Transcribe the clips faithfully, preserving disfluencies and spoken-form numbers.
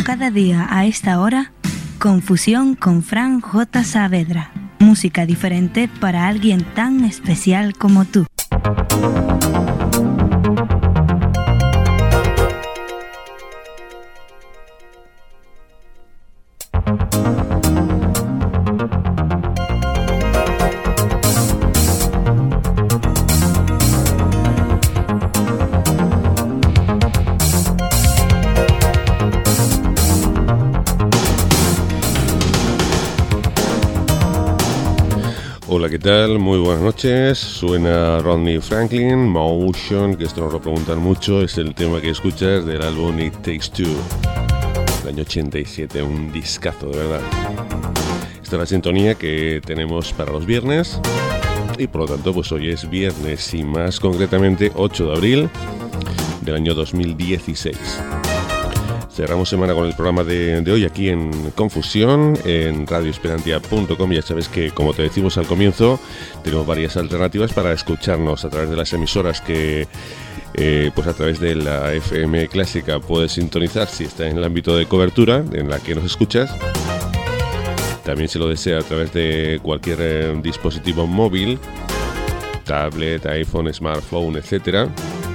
cada día a esta hora, Confusión con Fran J. Saavedra. Música diferente para alguien tan especial como tú. Hola, ¿qué tal? Muy buenas noches. Suena Rodney Franklin, Motion, que esto nos lo preguntan mucho. Es el tema que escuchas del álbum It Takes Two, del año ochenta y siete. Un discazo, de verdad. Esta es la sintonía que tenemos para los viernes. Y por lo tanto, pues hoy es viernes y más concretamente ocho de abril del año dos mil dieciséis. Cerramos semana con el programa de, de hoy aquí en Confusión, en radio esperantia punto com. Ya sabes que, como te decimos al comienzo, tenemos varias alternativas para escucharnos a través de las emisoras que, eh, pues a través de la F M clásica puedes sintonizar si está en el ámbito de cobertura en la que nos escuchas. También, si lo desea, a través de cualquier eh, dispositivo móvil, tablet, iPhone, smartphone, etcétera.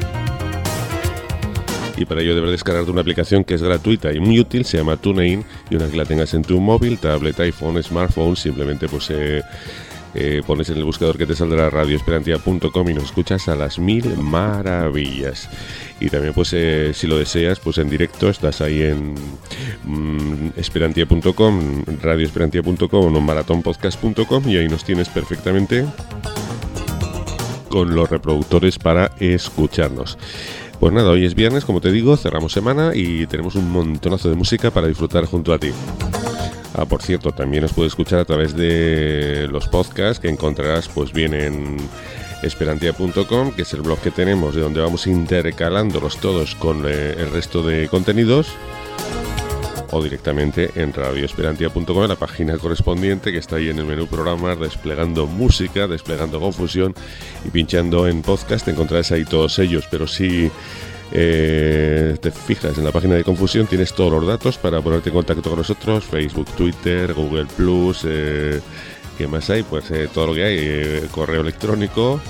Y para ello debes descargarte una aplicación que es gratuita y muy útil, se llama TuneIn, y una vez que la tengas en tu móvil, tablet, iPhone, smartphone, simplemente pues eh, eh, pones en el buscador que te saldrá radio esperantia punto com y nos escuchas a las mil maravillas. Y también pues eh, si lo deseas, pues en directo estás ahí en mmm, esperantia punto com, radio esperantia punto com o marathon podcast punto com, y ahí nos tienes perfectamente con los reproductores para escucharnos. Pues nada, hoy es viernes, como te digo, cerramos semana y tenemos un montonazo de música para disfrutar junto a ti. Ah, por cierto, también nos puedes escuchar a través de los podcasts que encontrarás pues bien en esperantia punto com, que es el blog que tenemos, de donde vamos intercalándolos todos con eh, el resto de contenidos, o directamente en radio esperantia punto com, en la página correspondiente que está ahí en el menú programas, desplegando música, desplegando Confusión, y pinchando en podcast te encontrarás ahí todos ellos. Pero si eh, te fijas en la página de Confusión, tienes todos los datos para ponerte en contacto con nosotros: Facebook, Twitter, Google Plus, eh, ¿qué más hay? Pues eh, todo lo que hay, eh, correo electrónico.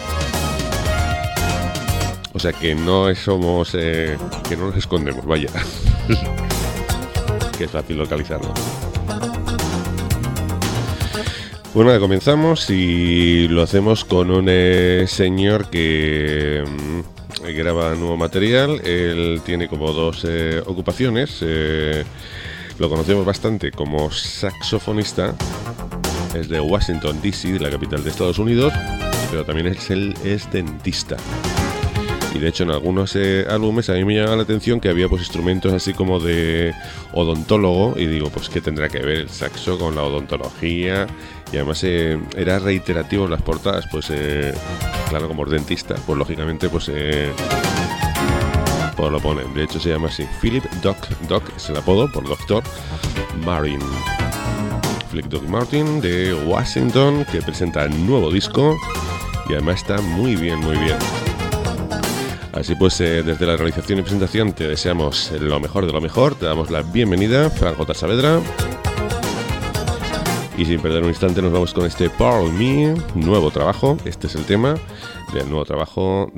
O sea que no somos, eh, que no nos escondemos, vaya. Que es fácil localizarlo. Pues nada, comenzamos y lo hacemos con un eh, señor que mm, graba nuevo material. Él tiene como dos eh, ocupaciones. Eh, lo conocemos bastante como saxofonista. Es de Washington, D C, de la capital de Estados Unidos, pero también es, él es dentista. Y de hecho en algunos eh, álbumes a mí me llamaba la atención que había pues instrumentos así como de odontólogo, y digo, pues ¿qué tendrá que ver el saxo con la odontología? Y además eh, era reiterativo en las portadas, pues eh, claro, como es dentista, pues lógicamente pues, eh, pues lo ponen. De hecho se llama así, Philip Doc, Doc es el apodo por Doctor Martin. Philip Doc Martin de Washington, que presenta el nuevo disco y además está muy bien, muy bien. Así pues, eh, desde la realización y presentación te deseamos lo mejor de lo mejor, te damos la bienvenida, Fran J. Saavedra. Y sin perder un instante nos vamos con este Pearl Me, nuevo trabajo. Este es el tema del nuevo trabajo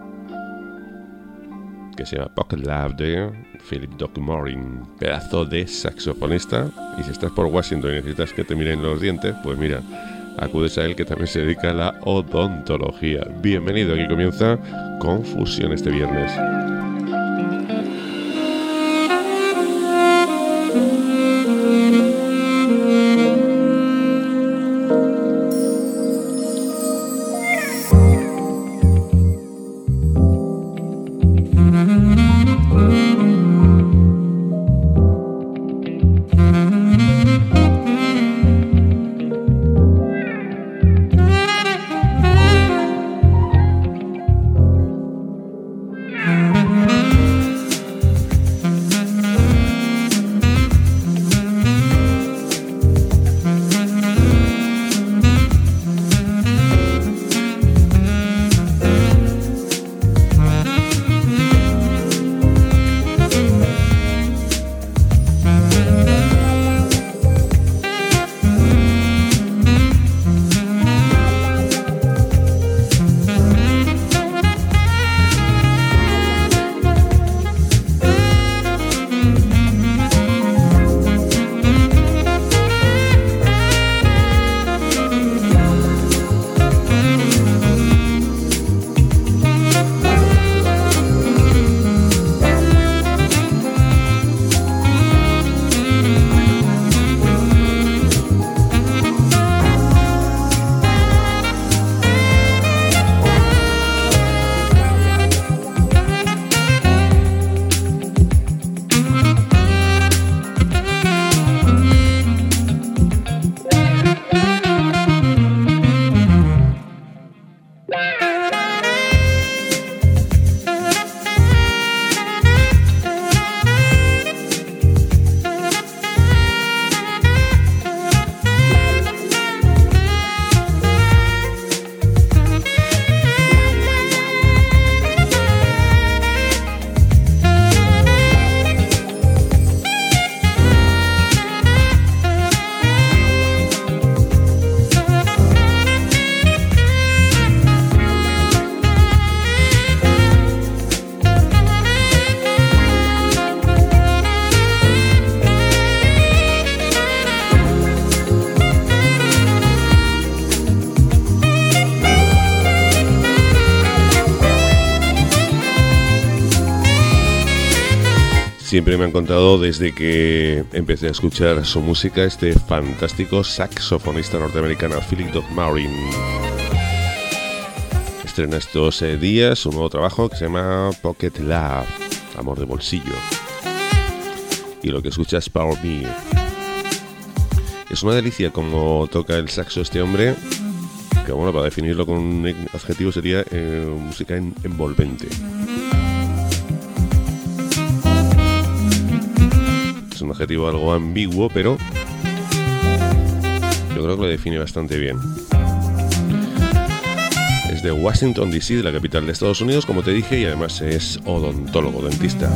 que se llama Pocket Love de Philip Doc Martin, pedazo de saxofonista. Y si estás por Washington y necesitas que te miren los dientes, pues mira, acudes a él, que también se dedica a la odontología. Bienvenido, aquí comienza Confusión este viernes. Mm-hmm. Siempre me han contado desde que empecé a escuchar su música este fantástico saxofonista norteamericano Philip Dodd Marin. Estrena estos eh, días un nuevo trabajo que se llama Pocket Love, amor de bolsillo. Y lo que escuchas es Power Me. Es una delicia como toca el saxo este hombre, que bueno, para definirlo con un adjetivo sería eh, música en, envolvente. Es un adjetivo algo ambiguo, pero yo creo que lo define bastante bien. Es de Washington D C, de la capital de Estados Unidos, como te dije, y además es odontólogo, dentista.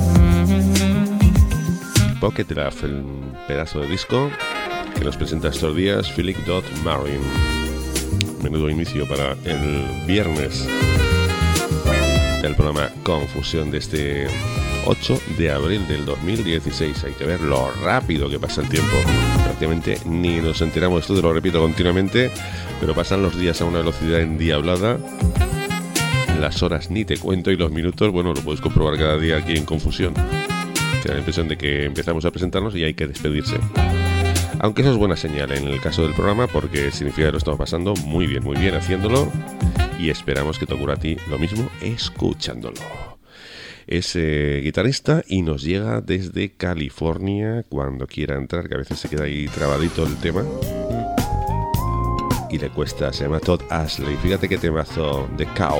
Pocket Love, el pedazo de disco que nos presenta estos días Philip Dodd Marin. Menudo inicio para el viernes del programa Confusión de este ocho de abril del dos mil dieciséis. Hay que ver lo rápido que pasa el tiempo. Prácticamente ni nos enteramos. Esto te lo repito continuamente, pero pasan los días a una velocidad endiablada. Las horas ni te cuento y los minutos, bueno, lo puedes comprobar cada día aquí en Confusión. Te da la impresión de que empezamos a presentarnos y hay que despedirse. Aunque eso es buena señal en el caso del programa, porque significa que lo estamos pasando muy bien, muy bien haciéndolo, y esperamos que te ocurra a ti lo mismo escuchándolo. Es eh, guitarrista y nos llega desde California cuando quiera entrar, que a veces se queda ahí trabadito el tema y le cuesta. Se llama Todd Ashley. Fíjate qué temazo de Cow.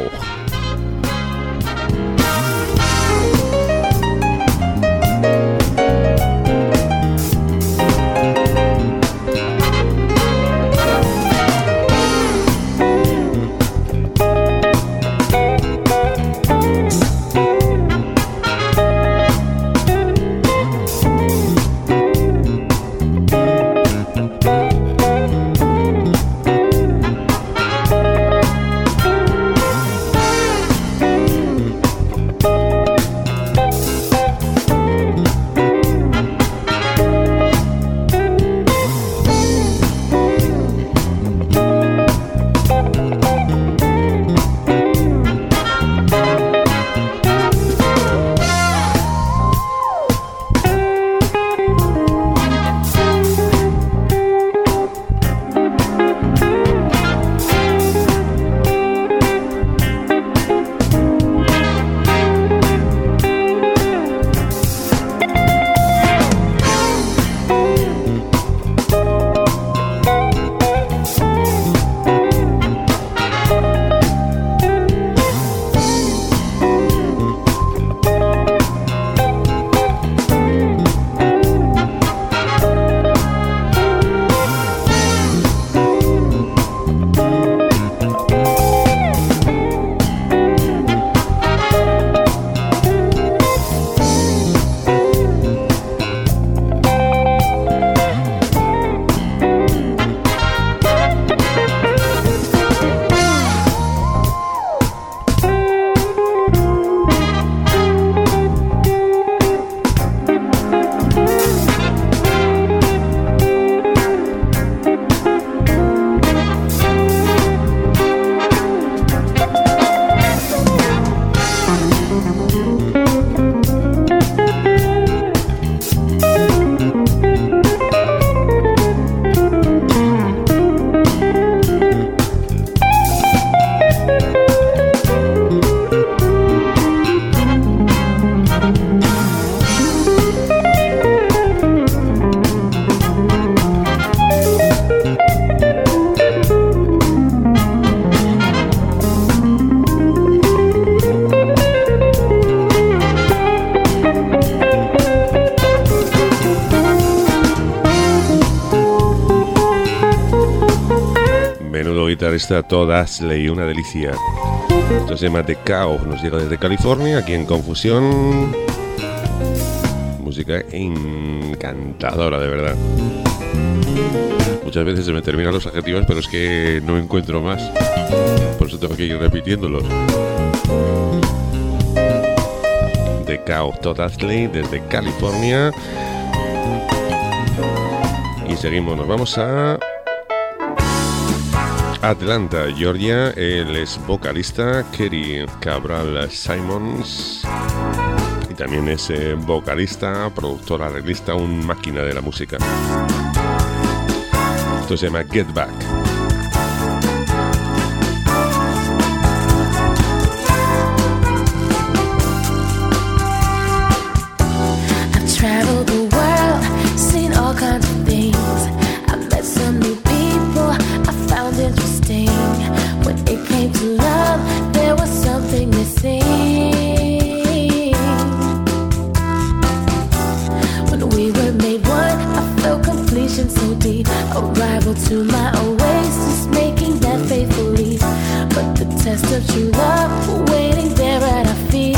Guitarrista Todd Ashley, una delicia. Esto se llama The Cow, nos llega desde California, aquí en Confusión. Música encantadora, de verdad. Muchas veces se me terminan los adjetivos, pero es que no encuentro más. Por eso tengo que ir repitiéndolos. The Cow, Todd Ashley, desde California. Y seguimos, nos vamos a Atlanta, Georgia. Él es vocalista, Kerry Cabral Simons. y también es eh, vocalista, productora, arreglista, un máquina de la música. Esto se llama Get Back. Traveled the world, seen all kinds of things. I met some new people I found interesting. When it came to love, there was something missing. When we were made one, I felt completion so deep. Arrival to my oasis, making that faithful leap. But the test of true love, waiting there at our feet.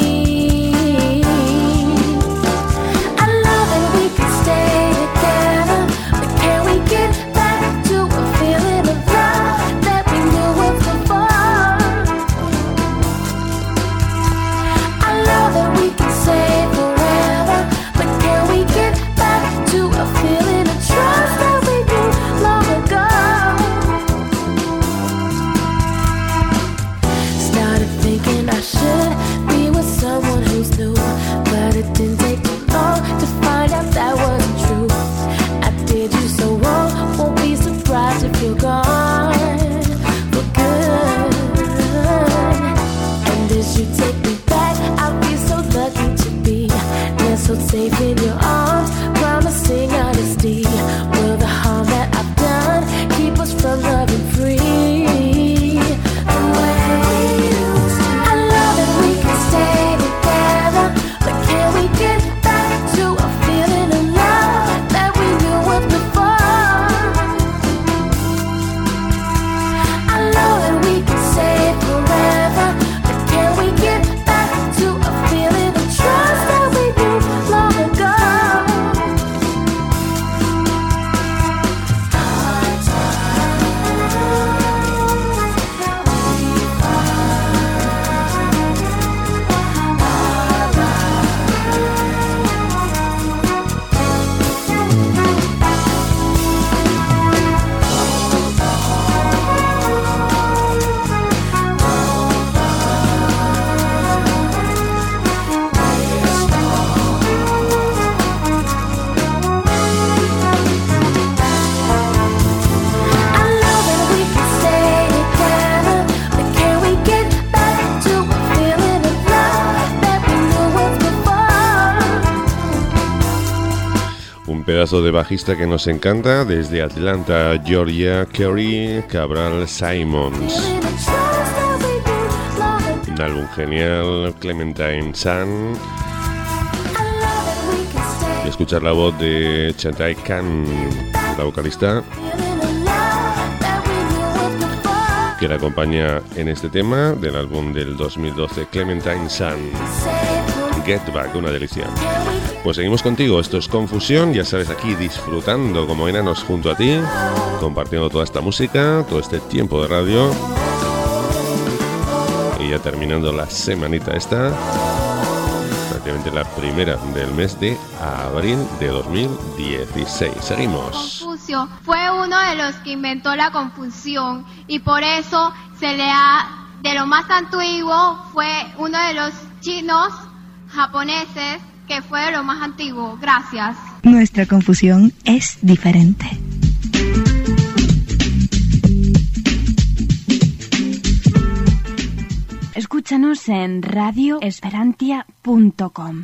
Safe in your arms, promising honesty. Will the harm that I've done keep us from loving free? I love that we can stay together, but can we get back to a feeling of love that we knew once before? I love that we can stay forever, but can we get back to a feeling of trust that we knew long ago? Pedazo de bajista que nos encanta desde Atlanta, Georgia, Kerry Cabral Simons. Un álbum genial, Clementine Sun. Y escuchar la voz de Chantai Khan, la vocalista, que la acompaña en este tema del álbum del dos mil doce, Clementine Sun. Get Back, una delicia. Pues seguimos contigo, esto es Confusión, ya sabes, aquí disfrutando como enanos junto a ti, compartiendo toda esta música, todo este tiempo de radio. Y ya terminando la semanita esta, prácticamente la primera del mes de abril de dos mil dieciséis. Seguimos. Confucio fue uno de los que inventó la confusión y por eso se le ha, de lo más antiguo, fue uno de los chinos japoneses que fue de lo más antiguo. Gracias. Nuestra confusión es diferente. Escúchanos en radio esperantia punto com.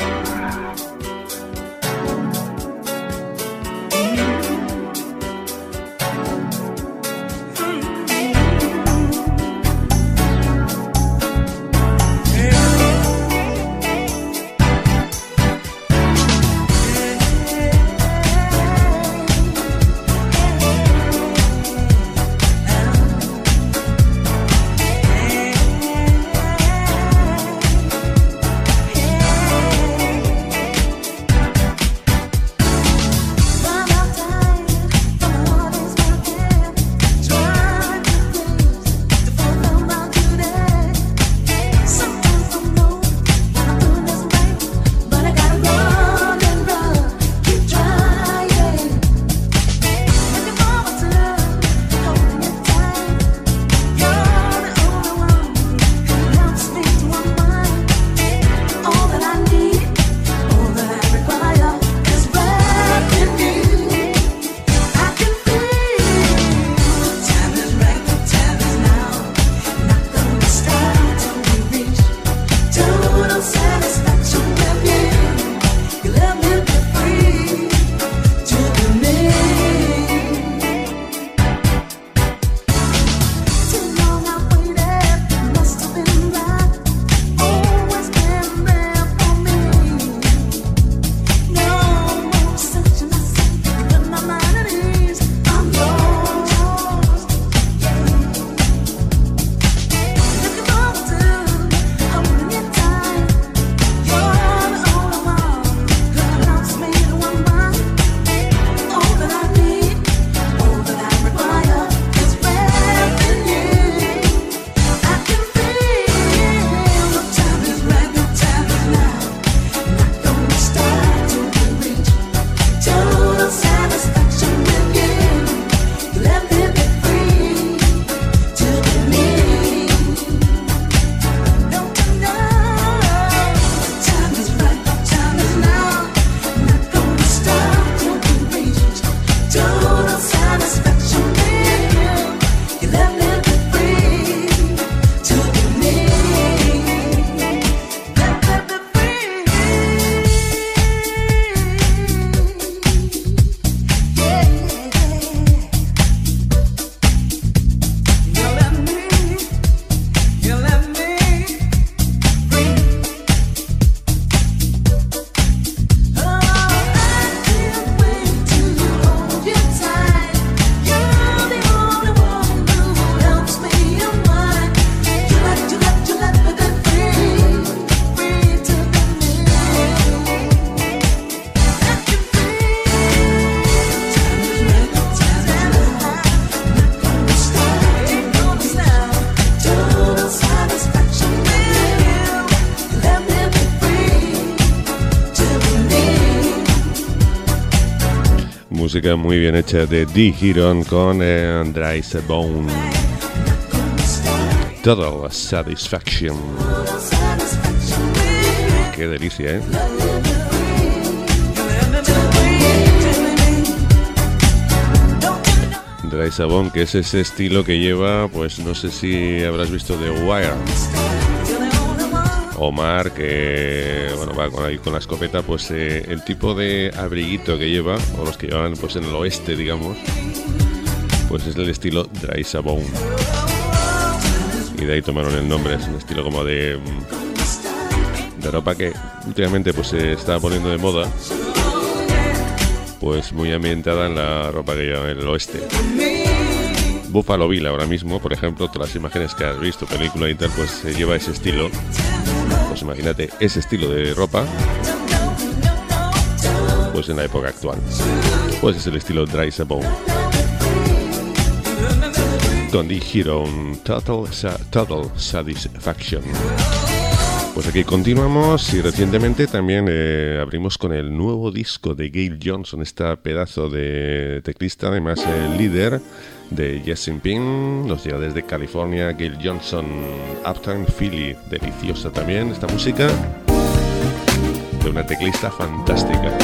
música muy bien hecha de D. Hiron con eh, Dry as a Bone. Total Satisfaction. Qué delicia, ¿eh? Dry as a Bone, que es ese estilo que lleva, pues no sé si habrás visto The Wire. Omar, que bueno, va con, ahí con la escopeta, pues eh, el tipo de abriguito que lleva, o los que llevan pues en el oeste, digamos, pues es el estilo Dry as a Bone. Y de ahí tomaron el nombre, es un estilo como de, de ropa que últimamente pues se está poniendo de moda, pues muy ambientada en la ropa que llevan en el oeste. Buffalo Bill ahora mismo, por ejemplo, todas las imágenes que has visto, película y tal, pues se lleva ese estilo. Pues imagínate ese estilo de ropa, pues en la época actual. Pues es el estilo Dry as a Bone. Con The Hero, Total, Sa- Total Satisfaction. Pues aquí continuamos y recientemente también eh, abrimos con el nuevo disco de Gail Johnson, esta pedazo de teclista, además el líder de Yes in Pink, nos llega desde California, Gail Johnson, Uptown Philly, deliciosa también esta música de una teclista fantástica.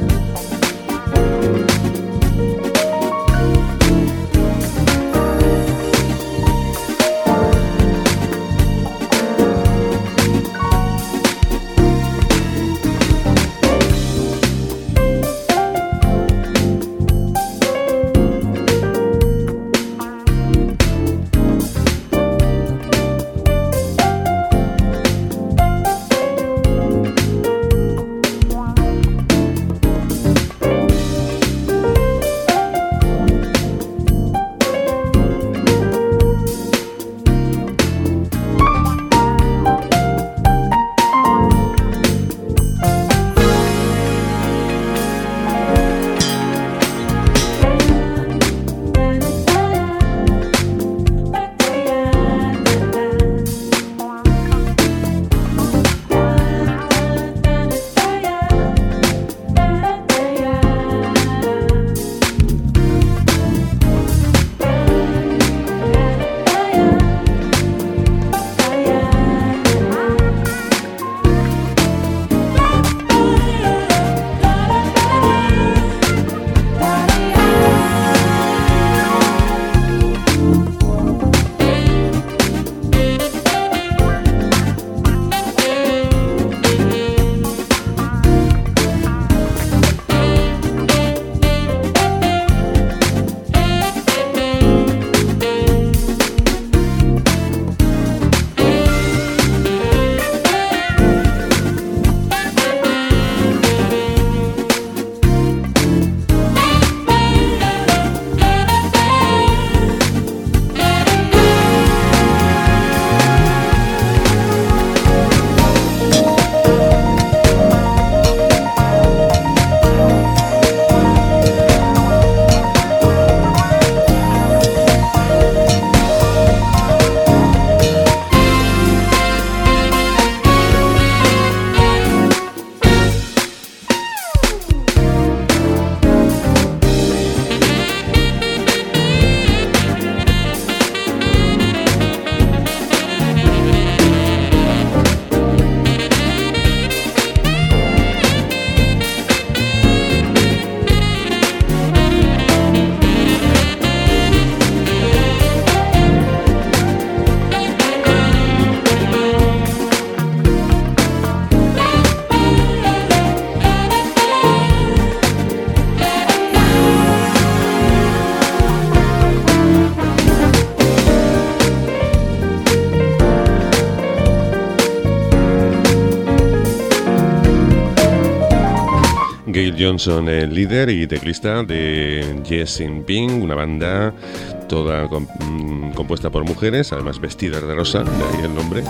Gail Johnson, el líder y teclista de Yes in Pink, una banda toda comp compuesta por mujeres, además vestidas de rosa, de ahí el nombre.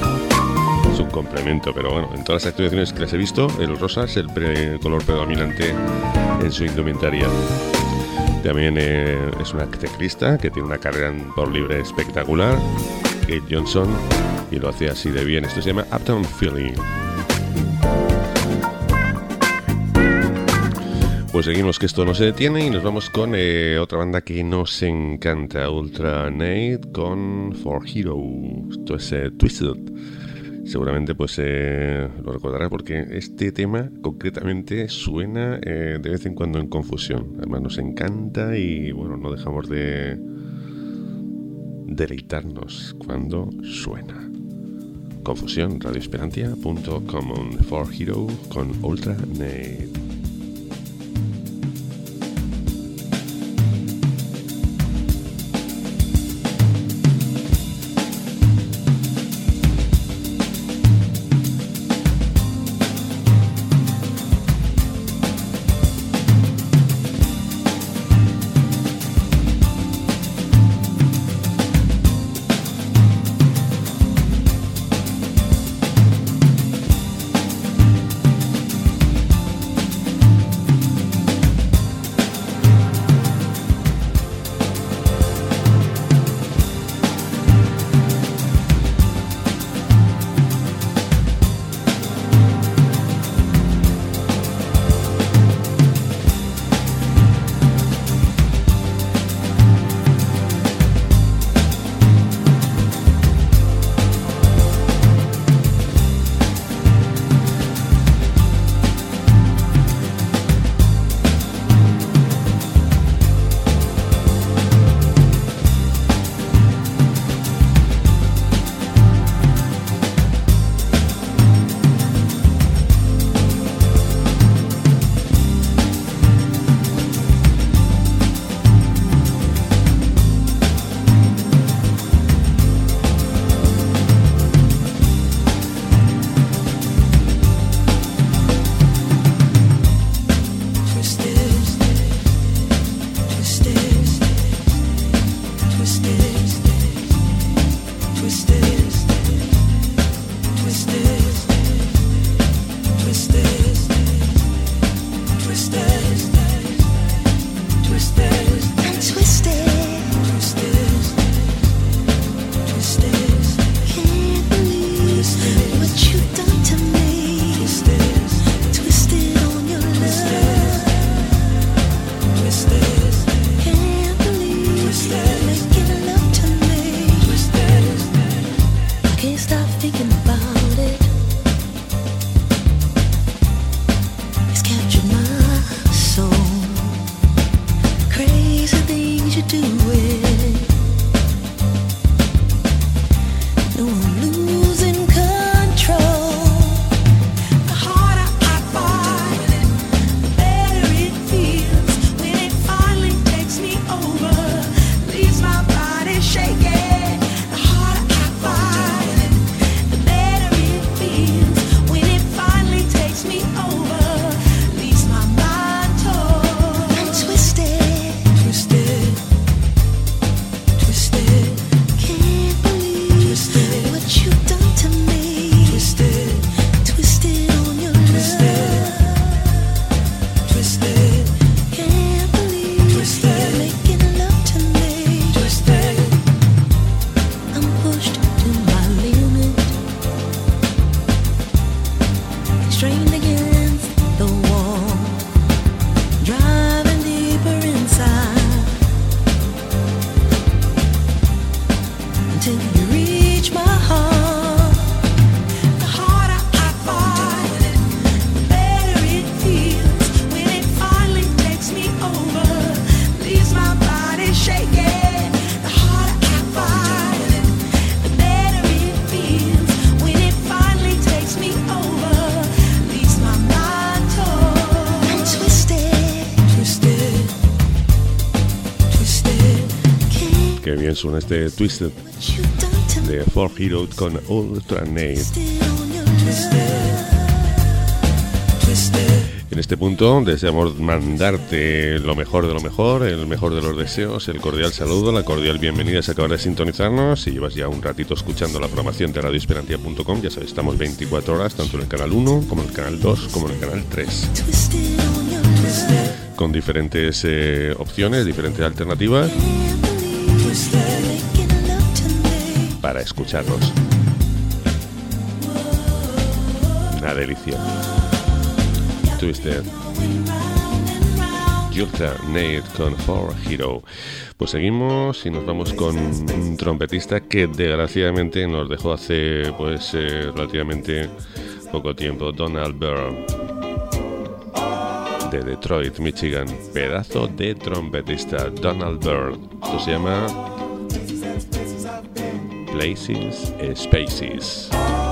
Es un complemento, pero bueno, en todas las actuaciones que les he visto, el rosa es el pre color predominante en su indumentaria. También eh, es una teclista que tiene una carrera por libre espectacular, Gail Johnson, y lo hace así de bien. Esto se llama Uptown Philly. Pues seguimos, que esto no se detiene, y nos vamos con eh, otra banda que nos encanta, Ultra Nate, con For Hero. Esto es eh, Twisted. Seguramente pues eh, lo recordarás porque este tema concretamente suena eh, de vez en cuando en Confusión. Además nos encanta y bueno, no dejamos de deleitarnos cuando suena. Confusión, radio esperantia punto com, For Hero con Ultra Nate. Suena este Twisted de For Hero con Ultra Nate. En este punto deseamos mandarte lo mejor de lo mejor, el mejor de los deseos, el cordial saludo, la cordial bienvenida si acabas de sintonizarnos. Si llevas ya un ratito escuchando la programación de radio esperantia punto com, ya sabes, estamos veinticuatro horas tanto en el canal uno como en el canal dos como en el canal tres, con diferentes eh, opciones, diferentes alternativas para escucharnos. Una delicia. Twisted. Yurta Nate con For Hero. Pues seguimos y nos vamos con un trompetista que desgraciadamente nos dejó hace pues eh, relativamente poco tiempo, Donald Byrd, de Detroit, Michigan. Pedazo de trompetista, Donald Byrd. Esto se llama Places, Spaces.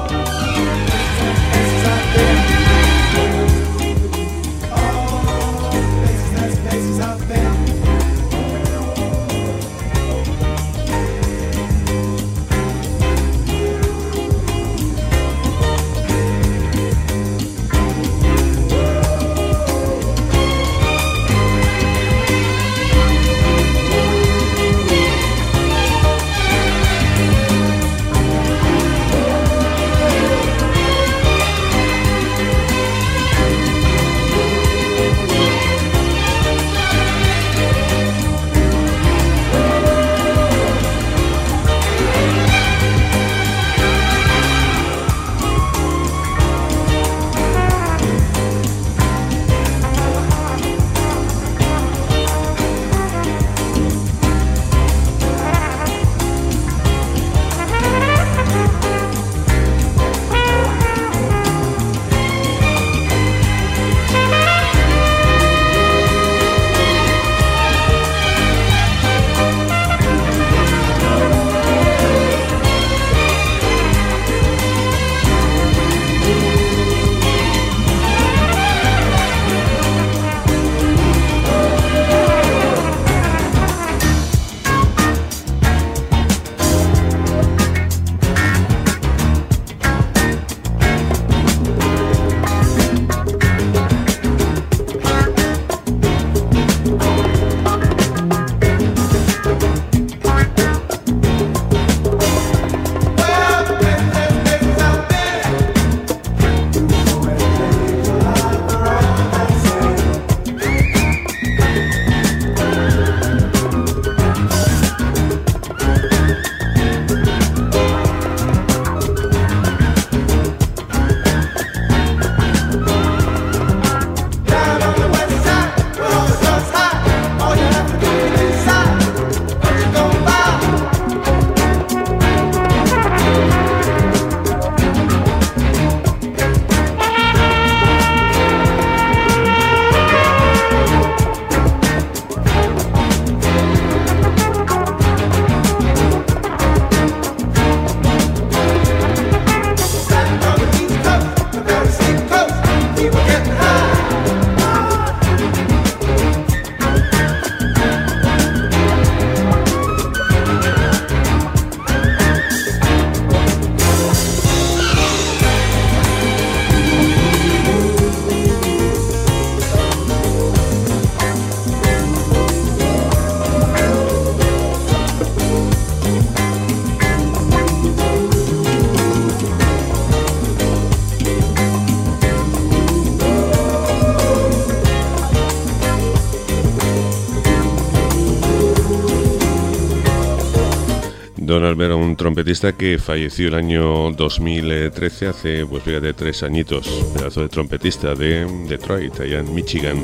Donald Byrd, un trompetista que falleció el año dos mil trece, hace, pues fíjate, tres añitos. Pedazo de trompetista de Detroit, allá en Michigan.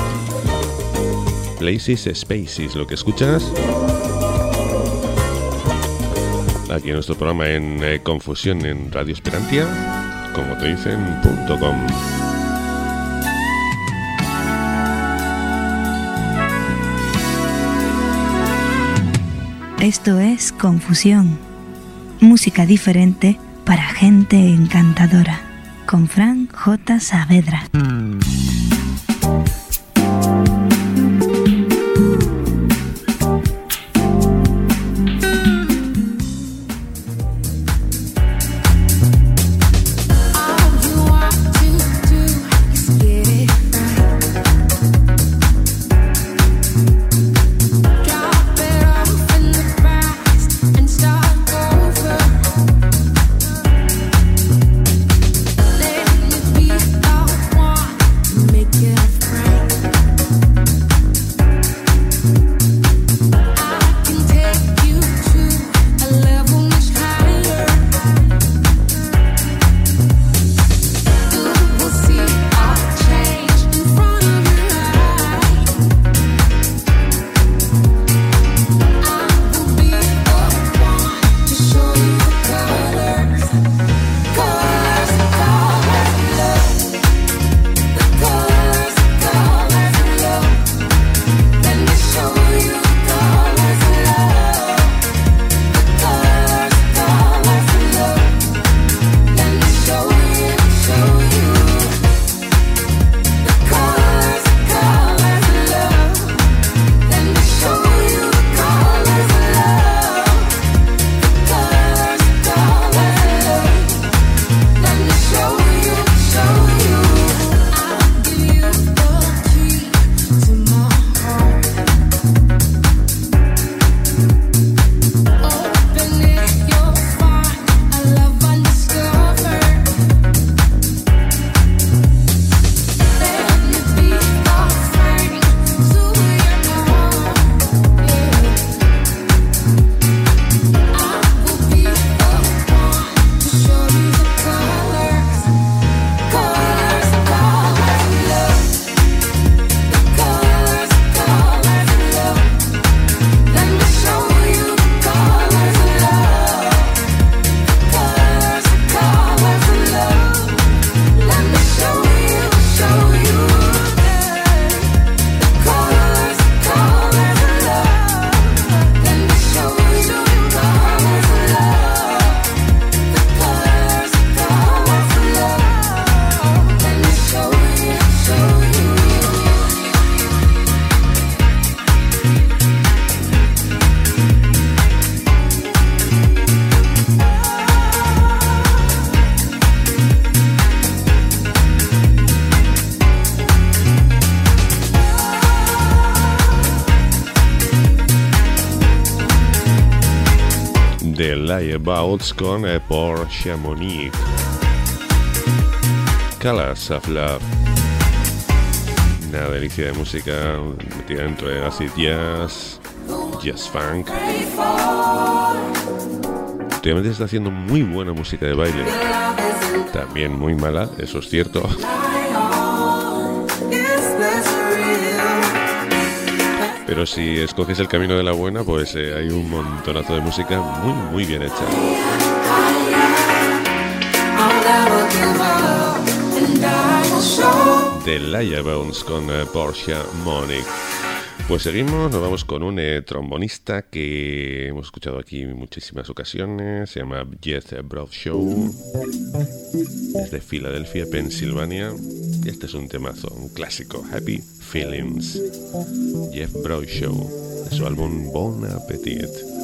Places, Spaces, lo que escuchas aquí en nuestro programa en eh, Confusión en Radio Esperantia, como te dicen, punto com. Esto es Confusión, música diferente para gente encantadora, con Fran J. Saavedra. The Layabouts con eh, Portia Monique. Colors of Love. Una delicia de música metida dentro de acid jazz, jazz funk. Últimamente está haciendo muy buena música de baile. También muy mala, eso es cierto. Pero si escoges el camino de la buena, pues eh, hay un montonazo de música muy, muy bien hecha. The Layabouts con uh, Portia Monique. Pues seguimos, nos vamos con un eh, trombonista que hemos escuchado aquí en muchísimas ocasiones. Se llama Jeff Bradshaw. Es de Filadelfia, Pensilvania. Y este es un temazo, un clásico, Happy Feelings. Jeff Bradshaw, de su álbum Bon Appetit.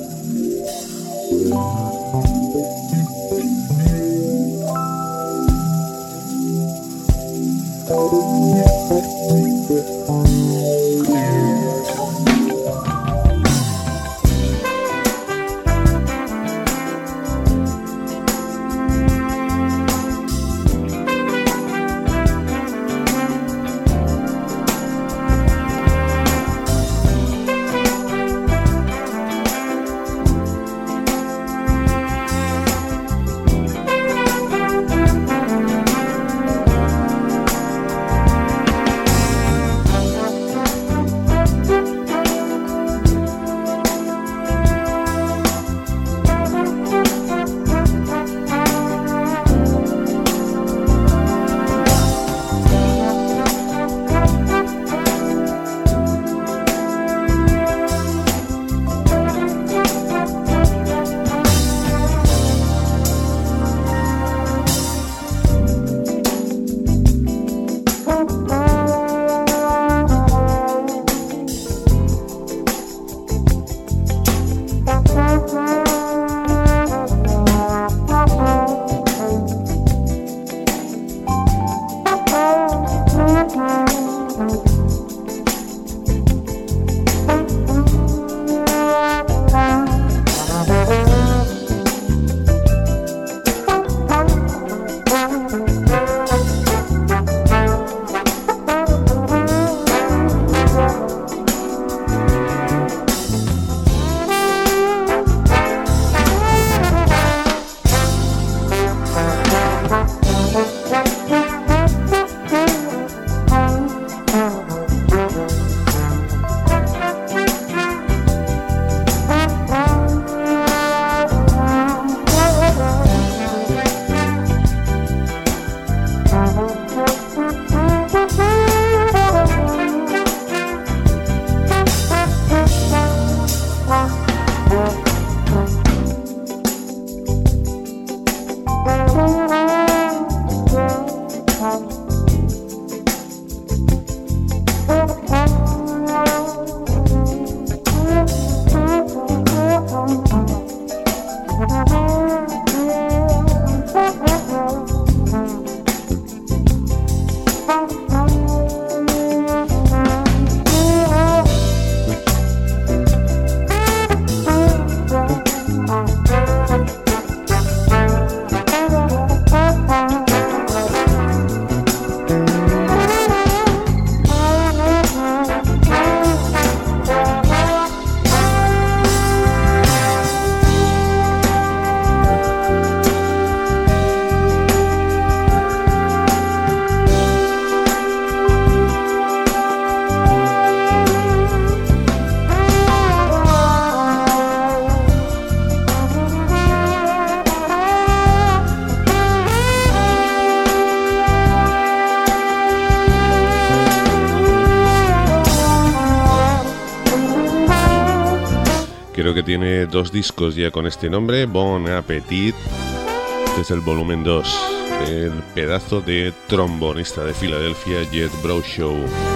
Creo que tiene dos discos ya con este nombre, Bon Appetit. Este es el volumen dos. El pedazo de trombonista de Filadelfia, Jeff Bradshaw.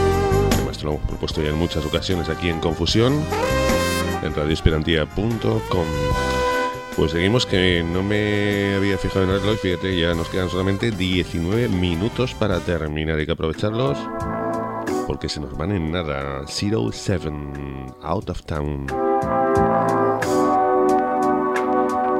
Además lo hemos propuesto ya en muchas ocasiones aquí en Confusión, en radio esperantía punto com. Pues seguimos, que no me había fijado en el reloj. Fíjate, ya nos quedan solamente diecinueve minutos para terminar. Hay que aprovecharlos porque se nos van en nada. cero siete, Out of Town.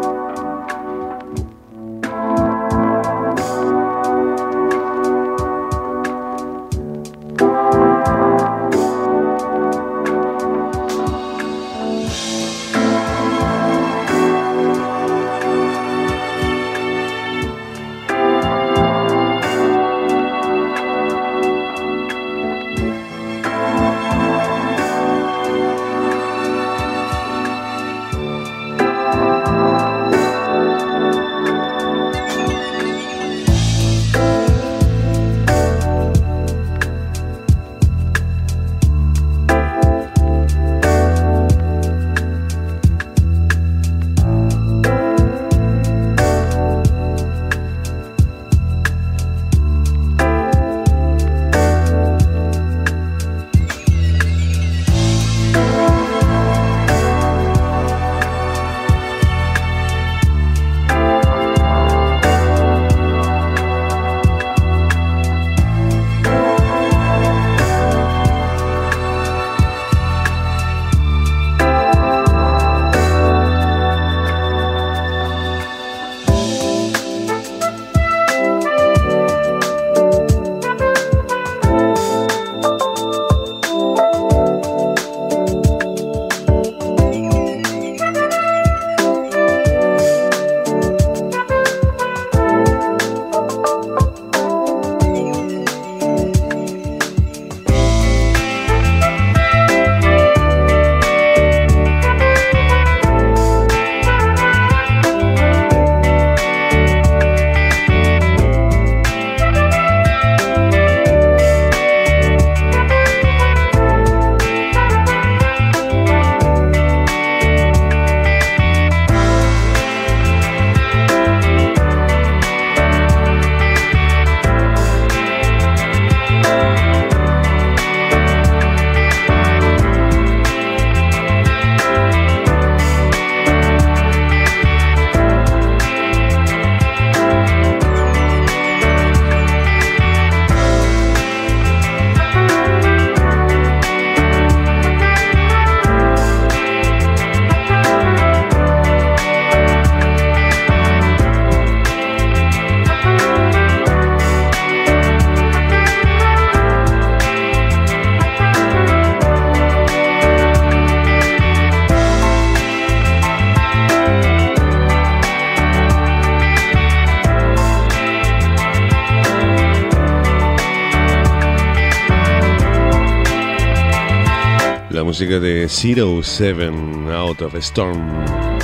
música de Zero Seven, Out of Storm.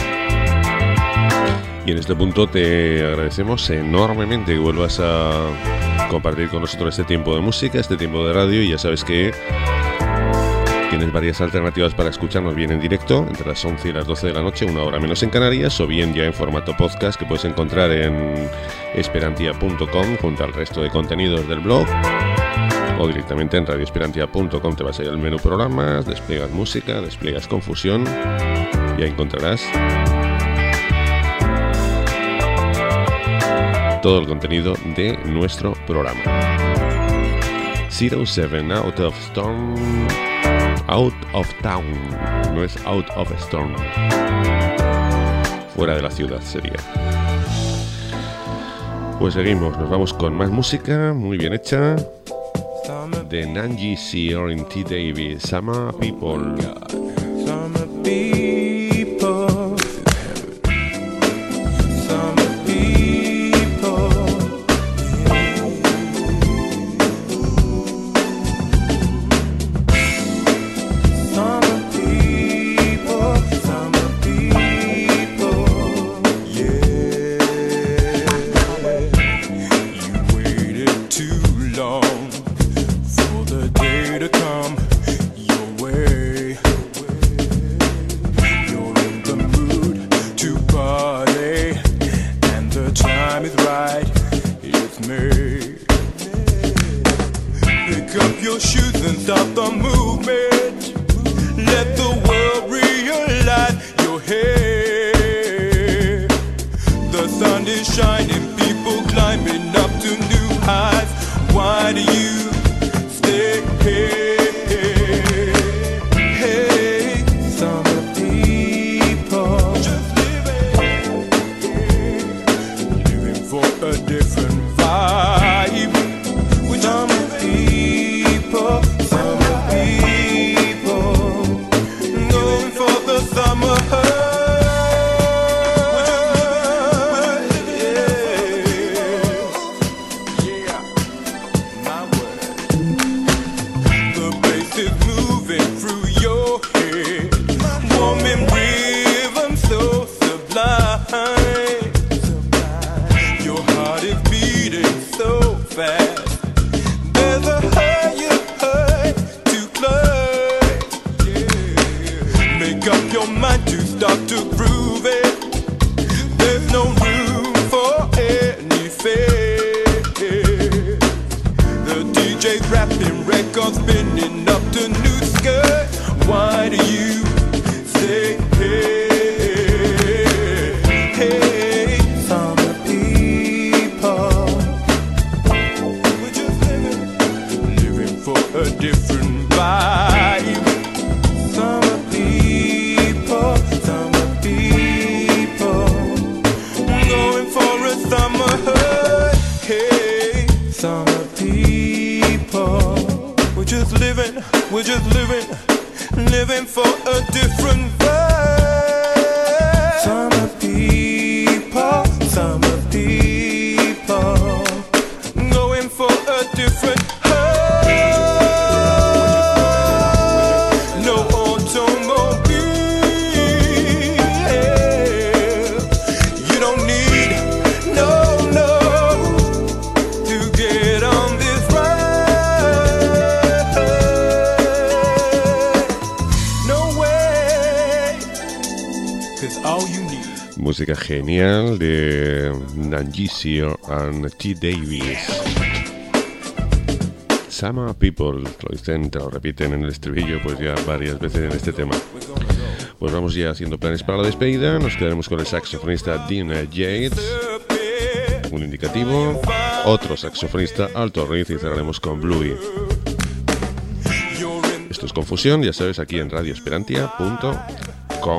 Y en este punto te agradecemos enormemente que vuelvas a compartir con nosotros este tiempo de música, este tiempo de radio, y ya sabes que tienes varias alternativas para escucharnos bien en directo, entre las once y las doce de la noche, una hora menos en Canarias, o bien ya en formato podcast que puedes encontrar en esperantia punto com junto al resto de contenidos del blog, o directamente en radio esperantia punto com. Te vas a ir al menú programas, despliegas música, despliegas confusión y ahí encontrarás todo el contenido de nuestro programa. Zero Seven, Out of Storm, Out of Town, no es Out of Storm, fuera de la ciudad sería. Pues seguimos, nos vamos con más música muy bien hecha de Nanji C. Orin T. Davis, Summer People. Summer people, summer people, summer people, summer people, yeah. You waited too long for the day to come your way. You're in the mood to party, and the time is right, it's May. Pick up your shoes and start the movement. Let the world realize you're here. The sun is shining, people climbing up to new heights. Why do you stay here? Hey, summer people, just living, living for a different vibe. With summer people, summer people, going for the summer high. Yeah, my word. The bass is moving through your head, warming rhythm so sublime. Your heart is beating so fast. There's a higher high to climb. Yeah. Make up your mind to start to groove it. There's no room for any fear. The D J's rapping, records spinning up to new skirt. Why do you stay here? Hey, summer people, we're just living, living for a different vibe. Summer people, summer people, going for a summer high. Hey, summer people, we're just living, we're just living, living for a different vibe. Summer people, summer people, going for a different high. No automobile, you don't need no, no, to get on this ride. No way, 'cause all you need. Música genial de Nangisio and T. Davis. Summer People, lo dicen, te lo repiten en el estribillo pues ya varias veces en este tema. Pues vamos ya haciendo planes para la despedida. Nos quedaremos con el saxofonista Dean Yates, un indicativo, otro saxofonista Alto Riz, y cerraremos con Bluey. Esto es Confusión, ya sabes, aquí en radio esperantia punto com.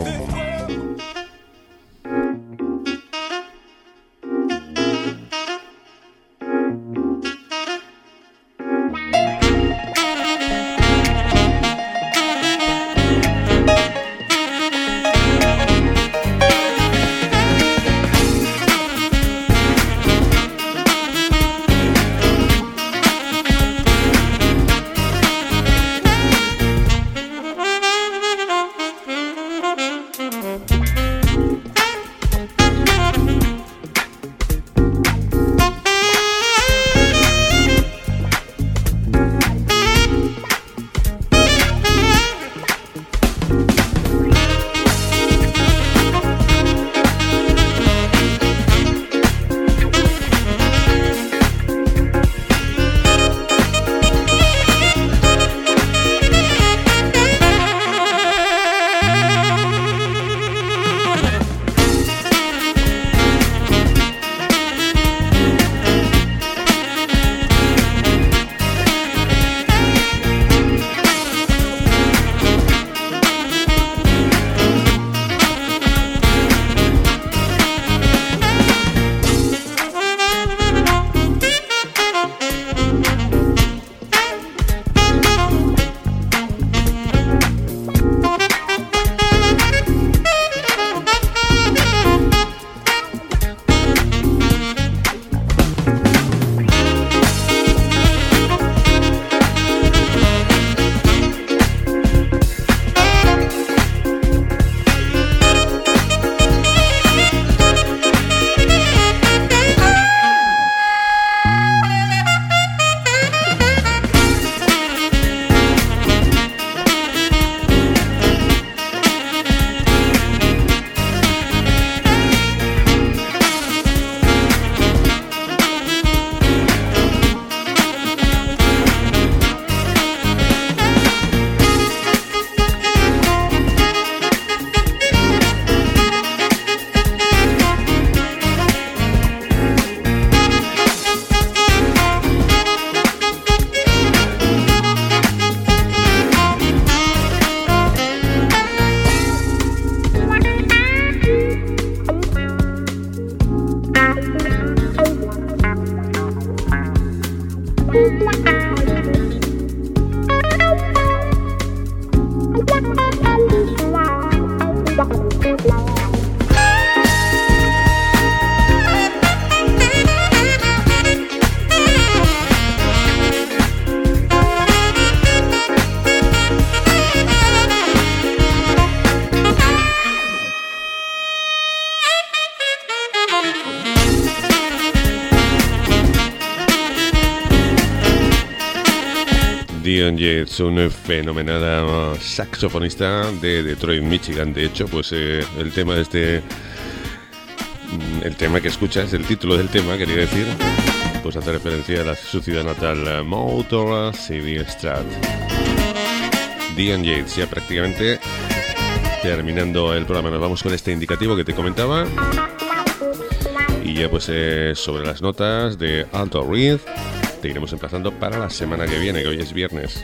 Dion Yates, un fenomenal saxofonista de Detroit, Michigan. De hecho, pues eh, el tema de este... El tema que escuchas, el título del tema, quería decir, pues hace referencia a la, su ciudad natal, Motor City Strat. Dion Yates, ya prácticamente terminando el programa. Nos vamos con este indicativo que te comentaba. Y ya pues eh, sobre las notas de Alto Reed, te iremos emplazando para la semana que viene, que hoy es viernes.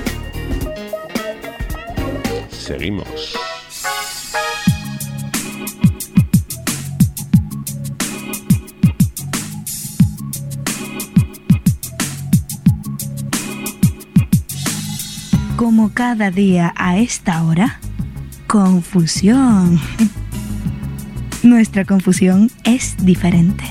Seguimos. Como cada día a esta hora, confusión. Nuestra confusión es diferente.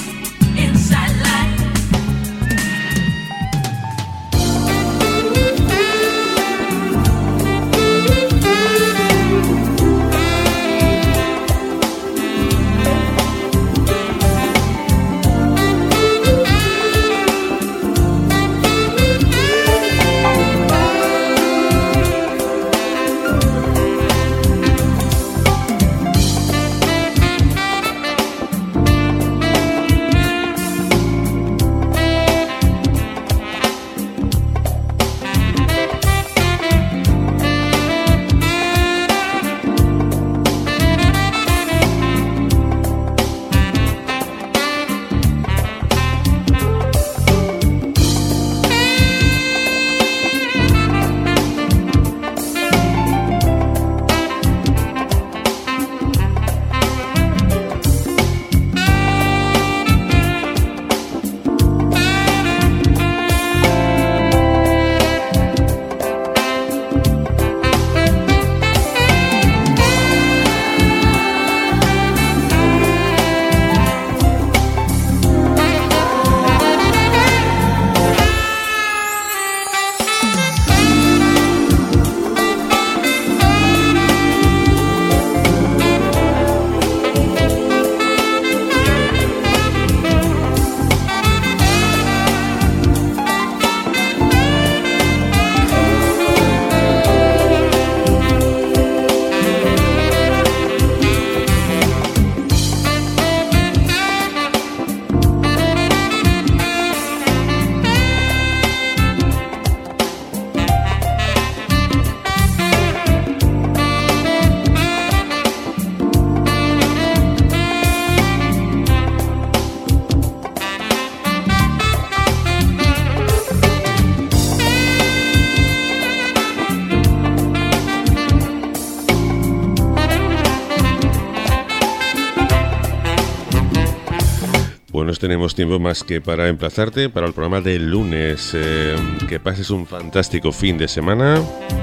Tenemos tiempo más que para emplazarte para el programa del lunes. Eh, que pases un fantástico fin de semana.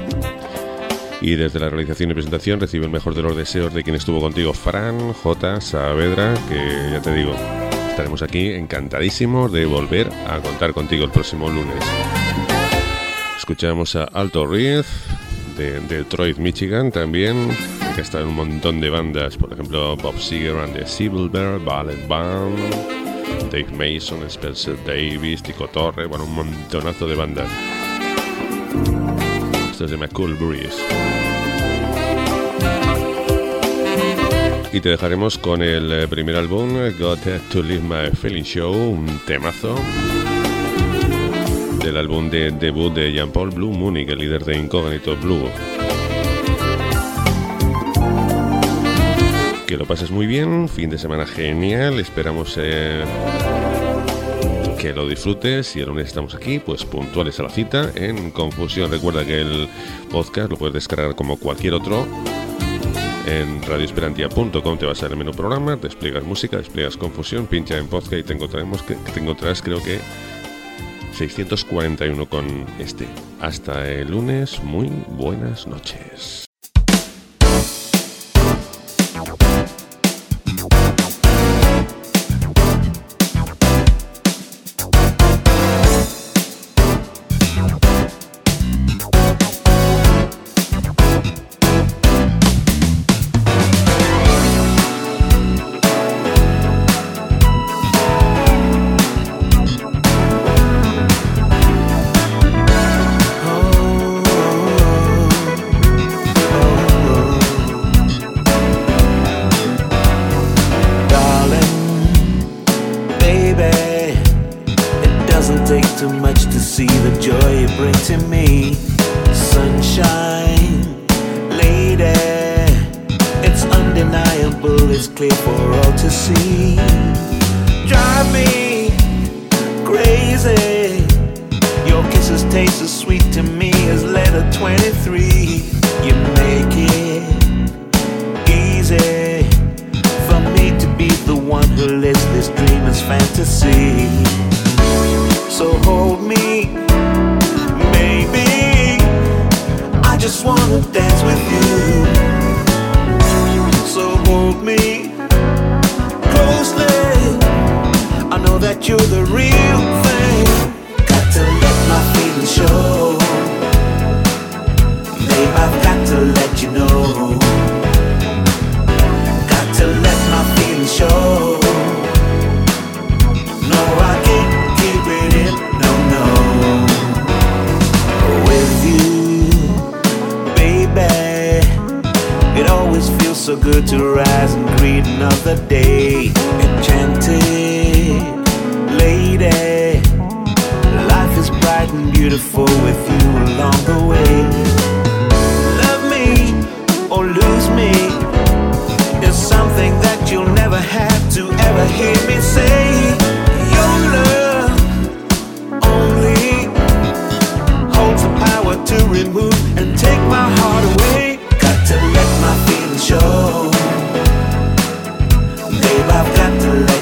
Y desde la realización y presentación recibe el mejor de los deseos de quien estuvo contigo, Fran J. Saavedra, que ya te digo, estaremos aquí encantadísimos de volver a contar contigo el próximo lunes. Escuchamos a Alto Reed de Detroit, Michigan, también, que está en un montón de bandas, por ejemplo Bob Seger and the Civil Bear Ballet Band, Dave Mason, Spencer Davis, Tico Torre, bueno, un montonazo de bandas. Esto es de McCool Breeze. Y te dejaremos con el primer álbum, Got to Live My Feeling Show, un temazo del álbum de debut de Jean-Paul Blue Munich, el líder de Incognito Blue. Que lo pases muy bien, fin de semana genial, esperamos eh, que lo disfrutes y el lunes estamos aquí, pues puntuales a la cita en Confusión. Recuerda que el podcast lo puedes descargar como cualquier otro en radio esperantia punto com, te vas al menú programa, despliegas música, despliegas Confusión, pincha en podcast y te encontraremos que te encontrarás creo que seiscientos cuarenta y uno con este. Hasta el lunes, muy buenas noches. bring to me. Sunshine, lady, it's undeniable, it's clear for all to see. Drive me crazy, your kisses taste as sweet to me as letter twenty-three. You make it easy for me to be the one who lives this dreamer's fantasy. So hold me, baby, I just wanna dance with you. So hold me closely, I know that you're the real thing. Got to let my feelings show, babe, I've got to let you know. Got to let my feelings show. No, I can't keep it in, no, no. With you, baby, it always feels so good to rise and greet another day. Enchanted lady, life is bright and beautiful with you along the way. Love me or lose me is something that you'll never have to ever hear me say. Your love only holds the power to remove and take my heart away. Got to let my feelings show, babe, I've got to let